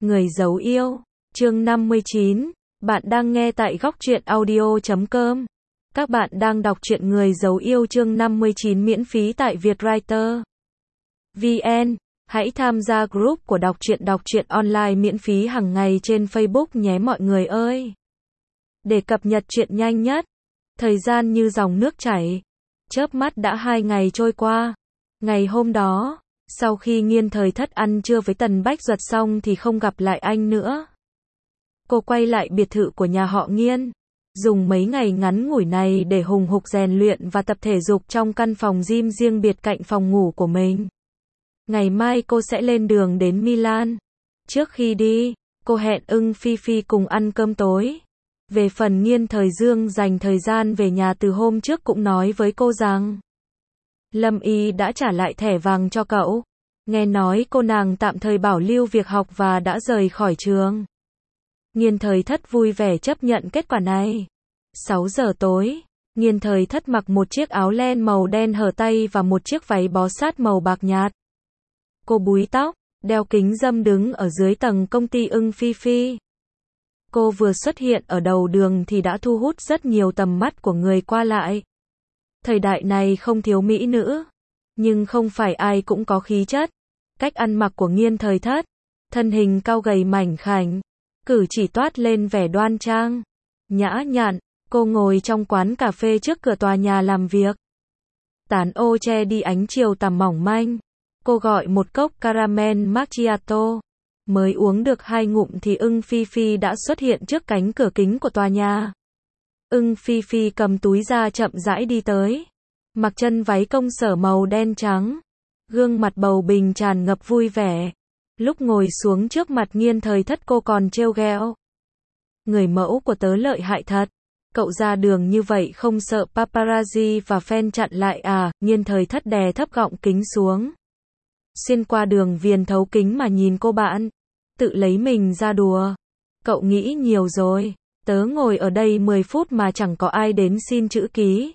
Người giấu yêu, chương 59, bạn đang nghe tại góc truyện audio.com. Các bạn đang đọc truyện Người giấu yêu chương 59 miễn phí tại Vietwriter VN. Hãy tham gia group của đọc truyện online miễn phí hàng ngày trên Facebook nhé mọi người ơi. Để cập nhật truyện nhanh nhất, thời gian như dòng nước chảy, chớp mắt đã 2 ngày trôi qua. Ngày hôm đó, sau khi Nghiên Thời Thất ăn trưa với Tần Bách Duật xong thì không gặp lại anh nữa. Cô quay lại biệt thự của nhà họ Nghiên, dùng mấy ngày ngắn ngủi này để hùng hục rèn luyện và tập thể dục trong căn phòng gym riêng biệt cạnh phòng ngủ của mình. Ngày mai cô sẽ lên đường đến Milan. Trước khi đi, cô hẹn Ưng Phi Phi cùng ăn cơm tối. Về phần Nghiên Thời Dương dành thời gian về nhà từ hôm trước cũng nói với cô rằng Lâm Y đã trả lại thẻ vàng cho cậu. Nghe nói cô nàng tạm thời bảo lưu việc học và đã rời khỏi trường. Nghiên Thời Thất vui vẻ chấp nhận kết quả này. 6 giờ tối, Nghiên Thời Thất mặc một chiếc áo len màu đen hở tay và một chiếc váy bó sát màu bạc nhạt. Cô búi tóc, đeo kính râm đứng ở dưới tầng công ty Ưng Phi Phi. Cô vừa xuất hiện ở đầu đường thì đã thu hút rất nhiều tầm mắt của người qua lại. Thời đại này không thiếu mỹ nữ, nhưng không phải ai cũng có khí chất. Cách ăn mặc của Nghiên Thời Thất, thân hình cao gầy mảnh khảnh, cử chỉ toát lên vẻ đoan trang, nhã nhặn. Cô ngồi trong quán cà phê trước cửa tòa nhà làm việc. Tán ô che đi ánh chiều tà mỏng manh. Cô gọi một cốc caramel macchiato. Mới uống được 2 ngụm thì Ưng Phi Phi đã xuất hiện trước cánh cửa kính của tòa nhà. Ưng Phi Phi cầm túi ra chậm rãi đi tới. Mặc chân váy công sở màu đen trắng. Gương mặt bầu bình tràn ngập vui vẻ. Lúc ngồi xuống trước mặt Nghiên Thời Thất cô còn trêu ghẹo. Người mẫu của tớ lợi hại thật. Cậu ra đường như vậy không sợ paparazzi và fan chặn lại à? Nghiên Thời Thất đè thấp gọng kính xuống. Xuyên qua đường viền thấu kính mà nhìn cô bạn. Tự lấy mình ra đùa. Cậu nghĩ nhiều rồi. Tớ ngồi ở đây 10 phút mà chẳng có ai đến xin chữ ký.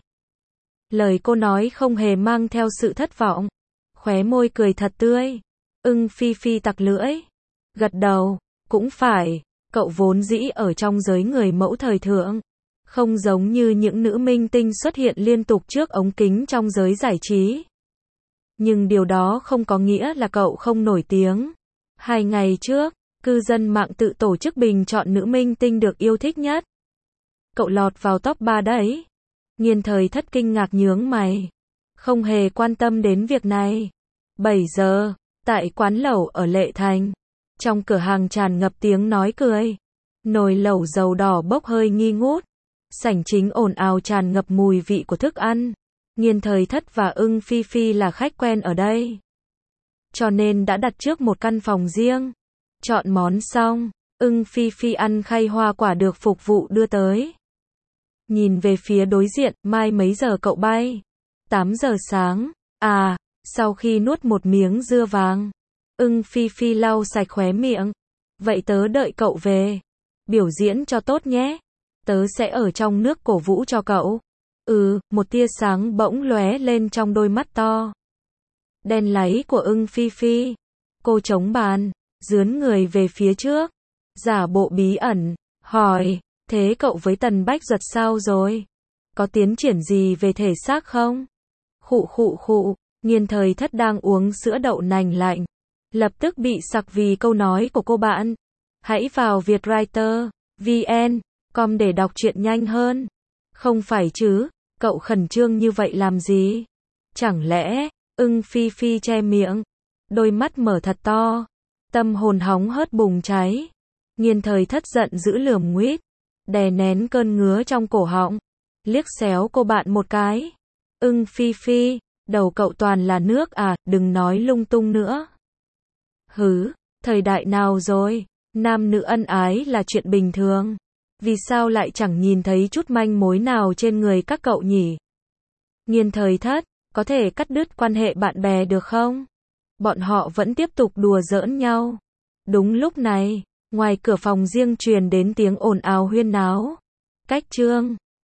Lời cô nói không hề mang theo sự thất vọng. Khóe môi cười thật tươi. Ưng Phi Phi tặc lưỡi. Gật đầu. Cũng phải. Cậu vốn dĩ ở trong giới người mẫu thời thượng. Không giống như những nữ minh tinh xuất hiện liên tục trước ống kính trong giới giải trí. Nhưng điều đó không có nghĩa là cậu không nổi tiếng. 2 ngày trước, cư dân mạng tự tổ chức bình chọn nữ minh tinh được yêu thích nhất. Cậu lọt vào top 3 đấy. Nghiên Thời Thất kinh ngạc nhướng mày. Không hề quan tâm đến việc này. 7 giờ, tại quán lẩu ở Lệ Thành. Trong cửa hàng tràn ngập tiếng nói cười. Nồi lẩu dầu đỏ bốc hơi nghi ngút. Sảnh chính ồn ào tràn ngập mùi vị của thức ăn. Nghiên Thời Thất và Ưng Phi Phi là khách quen ở đây. Cho nên đã đặt trước một căn phòng riêng. Chọn món xong, Ưng Phi Phi ăn khay hoa quả được phục vụ đưa tới. Nhìn về phía đối diện, mai mấy giờ cậu bay? 8 giờ sáng. À, sau khi nuốt một miếng dưa vàng, Ưng Phi Phi lau sạch khóe miệng. Vậy tớ đợi cậu về. Biểu diễn cho tốt nhé. Tớ sẽ ở trong nước cổ vũ cho cậu. Một tia sáng bỗng lóe lên trong đôi mắt to đen láy của Ưng Phi Phi. Cô chống bàn, dướn người về phía trước, giả bộ bí ẩn, hỏi, thế cậu với Tần Bách Duật sao rồi? Có tiến triển gì về thể xác không? Khụ khụ khụ, Nghiên Thời Thất đang uống sữa đậu nành lạnh. Lập tức bị sặc vì câu nói của cô bạn. Hãy vào Vietwriter VN.com để đọc truyện nhanh hơn. Không phải chứ, cậu khẩn trương như vậy làm gì? Chẳng lẽ, Ưng Phi Phi che miệng, đôi mắt mở thật to, tâm hồn hóng hớt bùng cháy. Nghiên Thời Thất giận dữ lườm nguýt, đè nén cơn ngứa trong cổ họng, liếc xéo cô bạn một cái. Ưng Phi Phi, đầu cậu toàn là nước à, đừng nói lung tung nữa. Hứ, thời đại nào rồi, nam nữ ân ái là chuyện bình thường. Vì sao lại chẳng nhìn thấy chút manh mối nào trên người các cậu nhỉ? Nghiên Thời Thất, có thể cắt đứt quan hệ bạn bè được không? Bọn họ vẫn tiếp tục đùa giỡn nhau. Đúng lúc này, ngoài cửa phòng riêng truyền đến tiếng ồn ào huyên náo. Cách chương